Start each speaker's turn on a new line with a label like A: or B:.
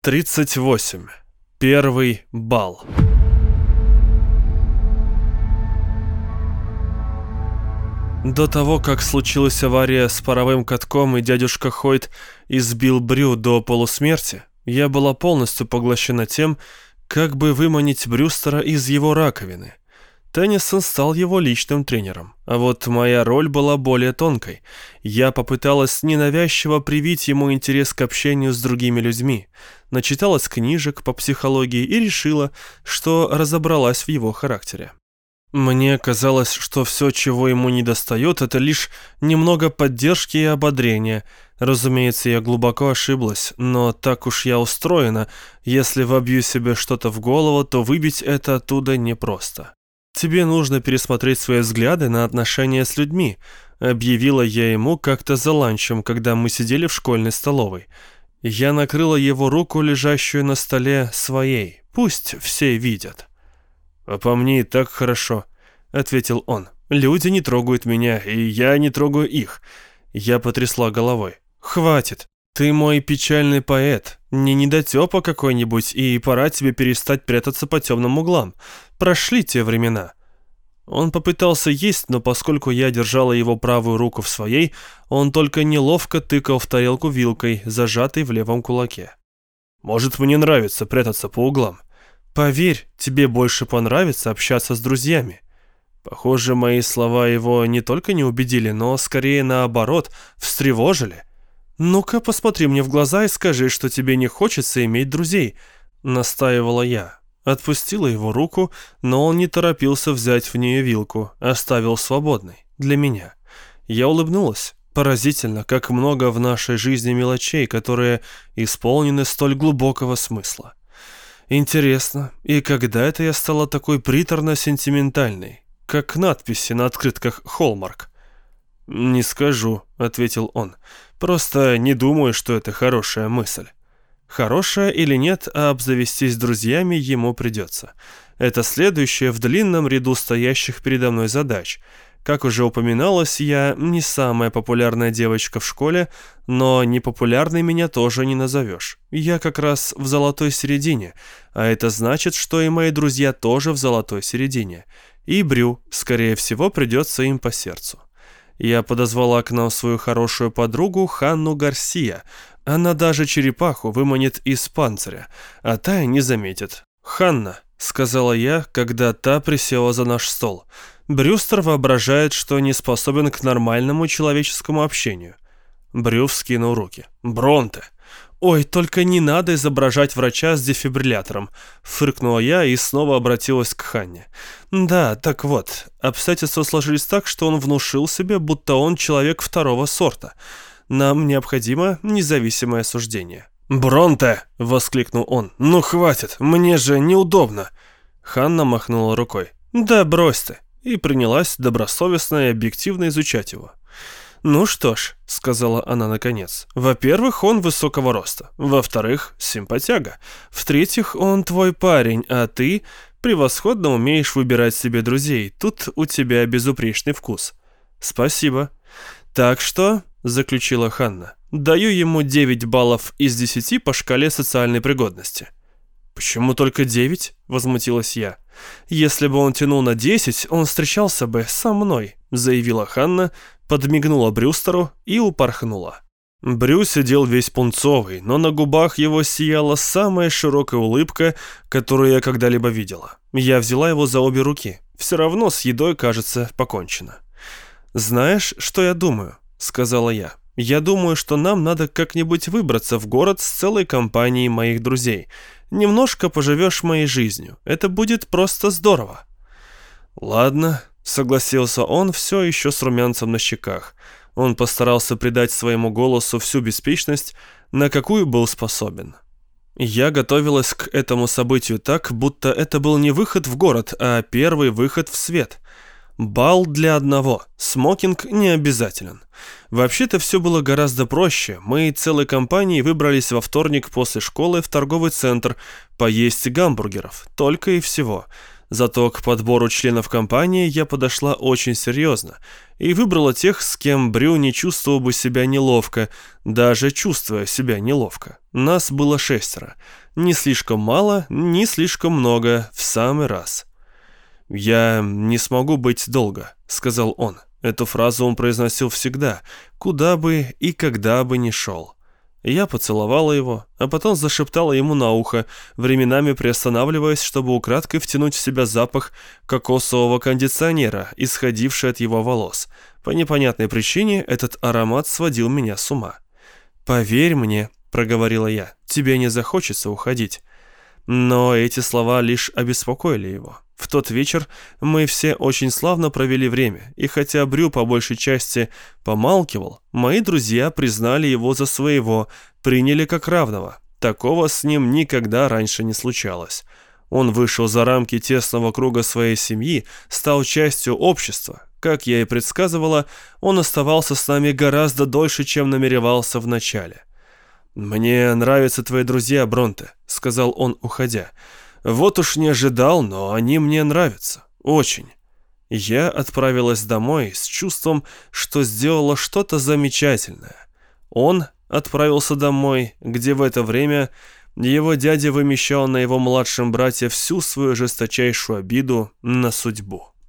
A: 38. Первый бал. До того, как случилась авария с паровым катком и дядюшка Хойт избил Брю до полусмерти, я была полностью поглощена тем, как бы выманить Брюстера из его раковины. Теннисон стал его личным тренером, а вот моя роль была более тонкой. Я попыталась ненавязчиво привить ему интерес к общению с другими людьми, начиталась книжек по психологии и решила, что разобралась в его характере. Мне казалось, что все, чего ему недостает, это лишь немного поддержки и ободрения. Разумеется, я глубоко ошиблась, но так уж я устроена. Если вобью себе что-то в голову, то выбить это оттуда непросто. «Тебе нужно пересмотреть свои взгляды на отношения с людьми», — объявила я ему как-то за ланчем, когда мы сидели в школьной столовой. Я накрыла его руку, лежащую на столе, своей. Пусть все видят. «А по мне и так хорошо», — ответил он. «Люди не трогают меня, и я не трогаю их». Я потрясла головой. «Хватит. Ты мой печальный поэт, не недотёпа какой-нибудь, и пора тебе перестать прятаться по темным углам. Прошли те времена». Он попытался есть, но поскольку я держала его правую руку в своей, он только неловко тыкал в тарелку вилкой, зажатой в левом кулаке. «Может, мне нравится прятаться по углам. Поверь, тебе больше понравится общаться с друзьями». Похоже, мои слова его не только не убедили, но скорее наоборот, встревожили. «Ну-ка, посмотри мне в глаза и скажи, что тебе не хочется иметь друзей», — настаивала я. Отпустила его руку, но он не торопился взять в нее вилку, оставил свободной, для меня. Я улыбнулась. Поразительно, как много в нашей жизни мелочей, которые исполнены столь глубокого смысла. Интересно, и когда это я стала такой приторно-сентиментальной, как надписи на открытках Hallmark? «Не скажу», — ответил он. «Просто не думаю, что это хорошая мысль». Хорошая или нет, а обзавестись друзьями ему придется. Это следующее в длинном ряду стоящих передо мной задач. Как уже упоминалось, я не самая популярная девочка в школе, но непопулярной меня тоже не назовешь. Я как раз в золотой середине, а это значит, что и мои друзья тоже в золотой середине. И Брю, скорее всего, придется им по сердцу. Я подозвала к нам свою хорошую подругу Ханну Гарсия. Она даже черепаху выманит из панциря, а та и не заметит. «Ханна», — сказала я, когда та присела за наш стол, — «Брюстер воображает, что не способен к нормальному человеческому общению». Брю вскинул руки. «Бронте!» «Ой, только не надо изображать врача с дефибриллятором», — фыркнула я и снова обратилась к Ханне. «Да, так вот, обстоятельства сложились так, что он внушил себе, будто он человек второго сорта. Нам необходимо независимое суждение». «Бронте!» — воскликнул он. «Ну хватит, мне же неудобно». Ханна махнула рукой. «Да брось ты», и принялась добросовестно и объективно изучать его. «Ну что ж», — сказала она наконец, — «во-первых, он высокого роста, во-вторых, симпатяга, в-третьих, он твой парень, а ты превосходно умеешь выбирать себе друзей, тут у тебя безупречный вкус». «Спасибо». «Так что», — заключила Ханна, — «даю ему 9 баллов из 10 по шкале социальной пригодности». «Почему только 9?» — возмутилась я. «Если бы он тянул на 10, он встречался бы со мной», — заявила Ханна, подмигнула Брюстеру и упорхнула. Брю сидел весь пунцовый, но на губах его сияла самая широкая улыбка, которую я когда-либо видела. Я взяла его за обе руки. Все равно с едой, кажется, покончено. «Знаешь, что я думаю?» — сказала я. «Я думаю, что нам надо как-нибудь выбраться в город с целой компанией моих друзей. Немножко поживешь моей жизнью. Это будет просто здорово». «Ладно», — согласился он, все еще с румянцем на щеках. Он постарался придать своему голосу всю беспечность, на какую был способен. Я готовилась к этому событию так, будто это был не выход в город, а первый выход в свет. Бал для одного, смокинг не обязателен. Вообще-то все было гораздо проще. Мы целой компанией выбрались во вторник после школы в торговый центр поесть гамбургеров, только и всего. Зато к подбору членов компании я подошла очень серьезно и выбрала тех, с кем Брю не чувствовал бы себя неловко, даже чувствуя себя неловко. Нас было 6. Не слишком мало, не слишком много, в самый раз. «Я не смогу быть долго», — сказал он. Эту фразу он произносил всегда, куда бы и когда бы ни шел. Я поцеловала его, а потом зашептала ему на ухо, временами приостанавливаясь, чтобы украдкой втянуть в себя запах кокосового кондиционера, исходивший от его волос. По непонятной причине этот аромат сводил меня с ума. «Поверь мне», — проговорила я, — «тебе не захочется уходить». Но эти слова лишь обеспокоили его. В тот вечер мы все очень славно провели время, и хотя Брю по большей части помалкивал, мои друзья признали его за своего, приняли как равного. Такого с ним никогда раньше не случалось. Он вышел за рамки тесного круга своей семьи, стал частью общества. Как я и предсказывала, он оставался с нами гораздо дольше, чем намеревался вначале. «Мне нравятся твои друзья, Бронте», — сказал он, уходя. «Вот уж не ожидал, но они мне нравятся. Очень». Я отправилась домой с чувством, что сделала что-то замечательное. Он отправился домой, где в это время его дядя вымещал на его младшем брате всю свою жесточайшую обиду на судьбу.